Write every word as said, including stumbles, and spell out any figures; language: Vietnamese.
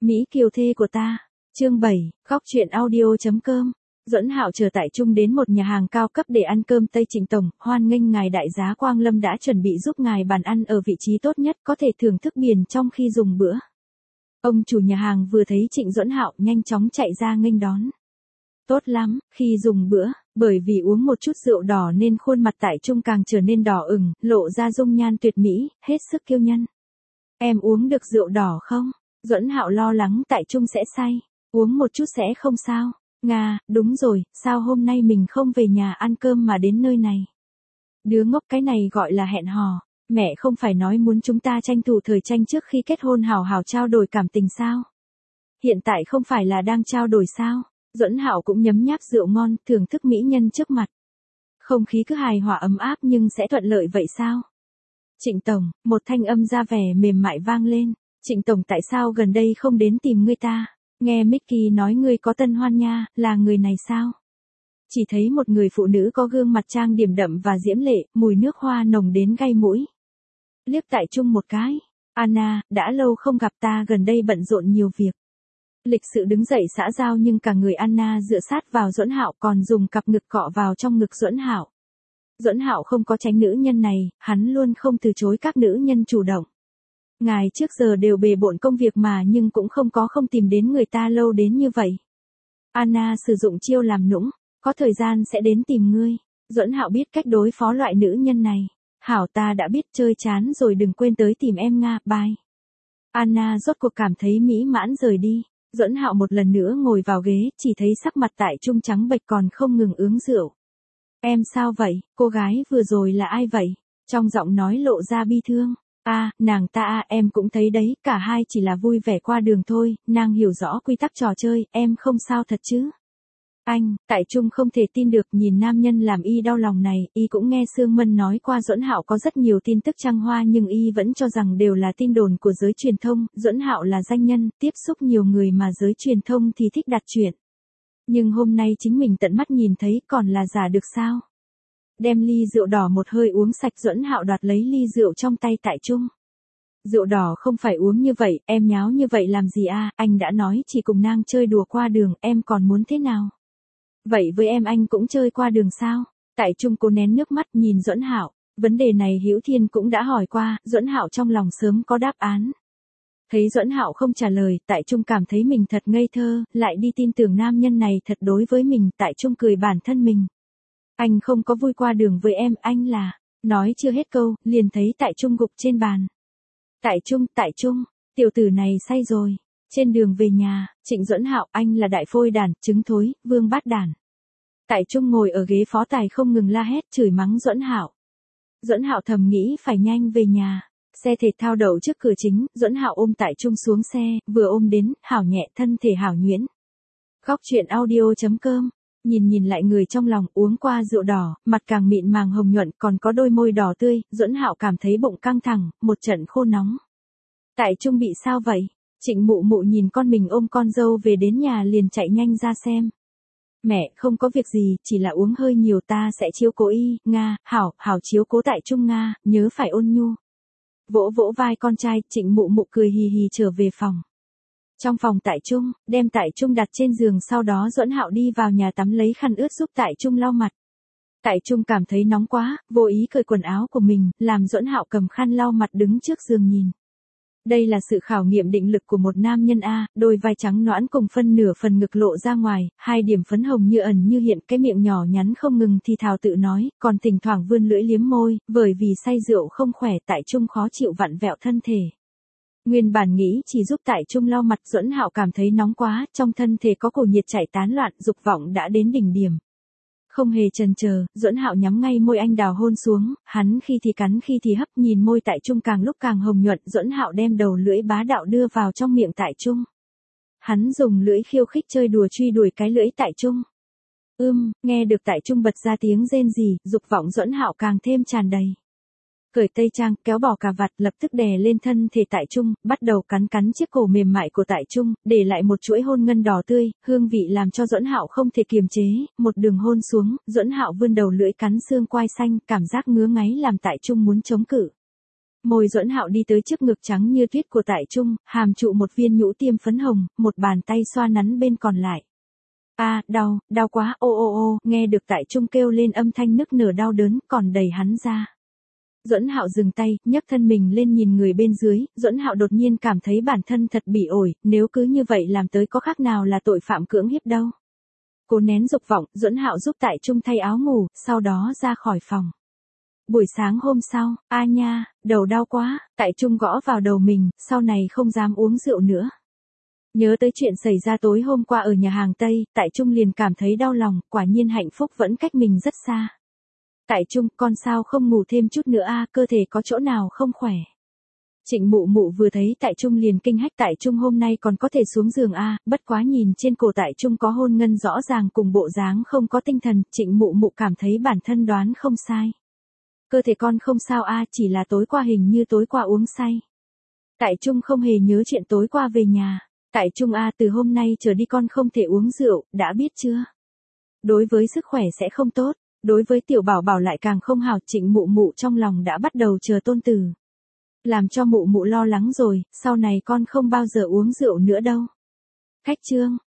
Mỹ kiều thê của ta. Chương bảy, góc truyện audio chấm com. Duẫn Hạo chờ Tại Trung đến một nhà hàng cao cấp để ăn cơm Tây. Trịnh tổng, hoan nghênh ngài đại giá Quang Lâm đã chuẩn bị giúp ngài bàn ăn ở vị trí tốt nhất, có thể thưởng thức biển trong khi dùng bữa. Ông chủ nhà hàng vừa thấy Trịnh Duẫn Hạo nhanh chóng chạy ra nghênh đón. Tốt lắm, khi dùng bữa, bởi vì uống một chút rượu đỏ nên khuôn mặt Tại Trung càng trở nên đỏ ửng, lộ ra dung nhan tuyệt mỹ, hết sức kiêu nhân. Em uống được rượu đỏ không? Duẫn Hạo lo lắng Tại Trung sẽ say. Uống một chút sẽ không sao. Nga, đúng rồi, sao hôm nay mình không về nhà ăn cơm mà đến nơi này? Đứa ngốc, cái này gọi là hẹn hò. Mẹ không phải nói muốn chúng ta tranh thủ thời tranh trước khi kết hôn hào hào trao đổi cảm tình sao? Hiện tại không phải là đang trao đổi sao? Duẫn Hạo cũng nhấm nháp rượu ngon, thưởng thức mỹ nhân trước mặt. Không khí cứ hài hòa ấm áp nhưng sẽ thuận lợi vậy sao? Trịnh tổng, một thanh âm ra vẻ mềm mại vang lên. Trịnh tổng, tại sao gần đây không đến tìm ngươi ta? Nghe Mickey nói ngươi có tân hoan nha, là người này sao? Chỉ thấy một người phụ nữ có gương mặt trang điểm đậm và diễm lệ, mùi nước hoa nồng đến gay mũi. Liếc Tại Trung một cái. Anna, đã lâu không gặp, ta gần đây bận rộn nhiều việc. Lịch sự đứng dậy xã giao nhưng cả người Anna dựa sát vào Duẫn Hạo, còn dùng cặp ngực cọ vào trong ngực Duẫn Hạo. Duẫn Hạo không có tránh nữ nhân này, hắn luôn không từ chối các nữ nhân chủ động. Ngài trước giờ đều bề bộn công việc mà nhưng cũng không có không tìm đến người ta lâu đến như vậy. Anna sử dụng chiêu làm nũng, có thời gian sẽ đến tìm ngươi. Duẫn Hạo biết cách đối phó loại nữ nhân này. Hảo, ta đã biết, chơi chán rồi đừng quên tới tìm em Nga, bye. Anna rốt cuộc cảm thấy mỹ mãn rời đi. Duẫn Hạo một lần nữa ngồi vào ghế, chỉ thấy sắc mặt Tại Trung trắng bệch còn không ngừng uống rượu. Em sao vậy, cô gái vừa rồi là ai vậy? Trong giọng nói lộ ra bi thương. A, à, nàng ta à, em cũng thấy đấy, cả hai chỉ là vui vẻ qua đường thôi, nàng hiểu rõ quy tắc trò chơi, em không sao thật chứ? Anh, Tại Trung không thể tin được, nhìn nam nhân làm y đau lòng này, y cũng nghe Sương Mân nói qua Duẫn Hạo có rất nhiều tin tức trăng hoa nhưng y vẫn cho rằng đều là tin đồn của giới truyền thông. Duẫn Hạo là danh nhân, tiếp xúc nhiều người mà giới truyền thông thì thích đặt chuyện. Nhưng hôm nay chính mình tận mắt nhìn thấy, còn là giả được sao? Đem ly rượu đỏ một hơi uống sạch, Duẫn Hạo đoạt lấy ly rượu trong tay Tại Trung. Rượu đỏ không phải uống như vậy, em nháo như vậy làm gì a? À? Anh đã nói chỉ cùng nàng chơi đùa qua đường, em còn muốn thế nào? Vậy với em anh cũng chơi qua đường sao? Tại Trung cố nén nước mắt nhìn Duẫn Hạo. Vấn đề này Hữu Thiên cũng đã hỏi qua, Duẫn Hạo trong lòng sớm có đáp án. Thấy Duẫn Hạo không trả lời, Tại Trung cảm thấy mình thật ngây thơ, lại đi tin tưởng nam nhân này thật đối với mình. Tại Trung cười bản thân mình. Anh không có vui qua đường với em, anh là... Nói chưa hết câu, liền thấy Tại Trung gục trên bàn. Tại Trung, Tại Trung, tiểu tử này say rồi. Trên đường về nhà, Trịnh Duẫn Hạo, anh là đại phôi đản, trứng thối, vương bát đản. Tại Trung ngồi ở ghế phó tài không ngừng la hét chửi mắng Duẫn Hạo. Duẫn Hạo thầm nghĩ phải nhanh về nhà. Xe thể thao đậu trước cửa chính, Duẫn Hạo ôm Tại Trung xuống xe, vừa ôm đến, hảo nhẹ, thân thể hảo nhuyễn. Góc truyện audio chấm com. Nhìn nhìn lại người trong lòng, uống qua rượu đỏ, mặt càng mịn màng hồng nhuận, còn có đôi môi đỏ tươi, Duẫn Hạo cảm thấy bụng căng thẳng, một trận khô nóng. Tại Trung bị sao vậy? Trịnh Mụ Mụ nhìn con mình ôm con dâu về đến nhà liền chạy nhanh ra xem. Mẹ, không có việc gì, chỉ là uống hơi nhiều, ta sẽ chiếu cố y, Nga, hảo, hảo chiếu cố Tại Trung Nga, nhớ phải ôn nhu. Vỗ vỗ vai con trai, Trịnh Mụ Mụ cười hì hì trở về phòng. Trong phòng Tại Trung, đem Tại Trung đặt trên giường, sau đó Duẫn Hạo đi vào nhà tắm lấy khăn ướt giúp Tại Trung lau mặt. Tại Trung cảm thấy nóng quá, vô ý cởi quần áo của mình, làm Duẫn Hạo cầm khăn lau mặt đứng trước giường nhìn. Đây là sự khảo nghiệm định lực của một nam nhân a, đôi vai trắng nõn cùng phân nửa phần ngực lộ ra ngoài, hai điểm phấn hồng như ẩn như hiện, cái miệng nhỏ nhắn không ngừng thì thào tự nói, còn thỉnh thoảng vươn lưỡi liếm môi, bởi vì say rượu không khỏe, Tại Trung khó chịu vặn vẹo thân thể. Nguyên bản nghĩ chỉ giúp Tại Trung lau mặt, Duẫn Hạo cảm thấy nóng quá, trong thân thể có cổ nhiệt chảy tán loạn, dục vọng đã đến đỉnh điểm. Không hề chần chờ, Duẫn Hạo nhắm ngay môi anh đào hôn xuống, hắn khi thì cắn khi thì hấp, nhìn môi Tại Trung càng lúc càng hồng nhuận, Duẫn Hạo đem đầu lưỡi bá đạo đưa vào trong miệng Tại Trung. Hắn dùng lưỡi khiêu khích chơi đùa truy đuổi cái lưỡi Tại Trung. Ưm, nghe được Tại Trung bật ra tiếng rên rỉ, dục vọng Duẫn Hạo càng thêm tràn đầy. Cởi tây trang, kéo bỏ cà vạt, lập tức đè lên thân thể Tại Trung, bắt đầu cắn cắn chiếc cổ mềm mại của Tại Trung, để lại một chuỗi hôn ngân đỏ tươi, hương vị làm cho Duẫn Hạo không thể kiềm chế, một đường hôn xuống, Duẫn Hạo vươn đầu lưỡi cắn xương quai xanh, cảm giác ngứa ngáy làm Tại Trung muốn chống cự. Môi Duẫn Hạo đi tới trước ngực trắng như tuyết của Tại Trung, hàm trụ một viên nhũ tiêm phấn hồng, một bàn tay xoa nắn bên còn lại. A, đau, đau quá, ô ô ô, nghe được Tại Trung kêu lên âm thanh nức nở đau đớn, còn đẩy hắn ra. Duẫn Hạo dừng tay, nhấc thân mình lên nhìn người bên dưới, Duẫn Hạo đột nhiên cảm thấy bản thân thật bỉ ổi, nếu cứ như vậy làm tới có khác nào là tội phạm cưỡng hiếp đâu. Cố nén dục vọng, Duẫn Hạo giúp Tại Trung thay áo ngủ, sau đó ra khỏi phòng. Buổi sáng hôm sau, a nha, đầu đau quá, Tại Trung gõ vào đầu mình, sau này không dám uống rượu nữa. Nhớ tới chuyện xảy ra tối hôm qua ở nhà hàng Tây, Tại Trung liền cảm thấy đau lòng, quả nhiên hạnh phúc vẫn cách mình rất xa. Tại Trung, con sao không ngủ thêm chút nữa a, cơ thể có chỗ nào không khỏe. Trịnh Mụ Mụ vừa thấy Tại Trung liền kinh hách, Tại Trung hôm nay còn có thể xuống giường a, bất quá nhìn trên cổ Tại Trung có hôn ngân rõ ràng cùng bộ dáng không có tinh thần, Trịnh Mụ Mụ cảm thấy bản thân đoán không sai. Cơ thể con không sao a, chỉ là tối qua hình như tối qua uống say. Tại Trung không hề nhớ chuyện tối qua về nhà. Tại Trung a, từ hôm nay trở đi con không thể uống rượu, đã biết chưa? Đối với sức khỏe sẽ không tốt, đối với tiểu bảo bảo lại càng không hảo. Trịnh Mụ Mụ trong lòng đã bắt đầu chờ tôn tử. Làm cho Mụ Mụ lo lắng rồi, sau này con không bao giờ uống rượu nữa đâu. Khách trương.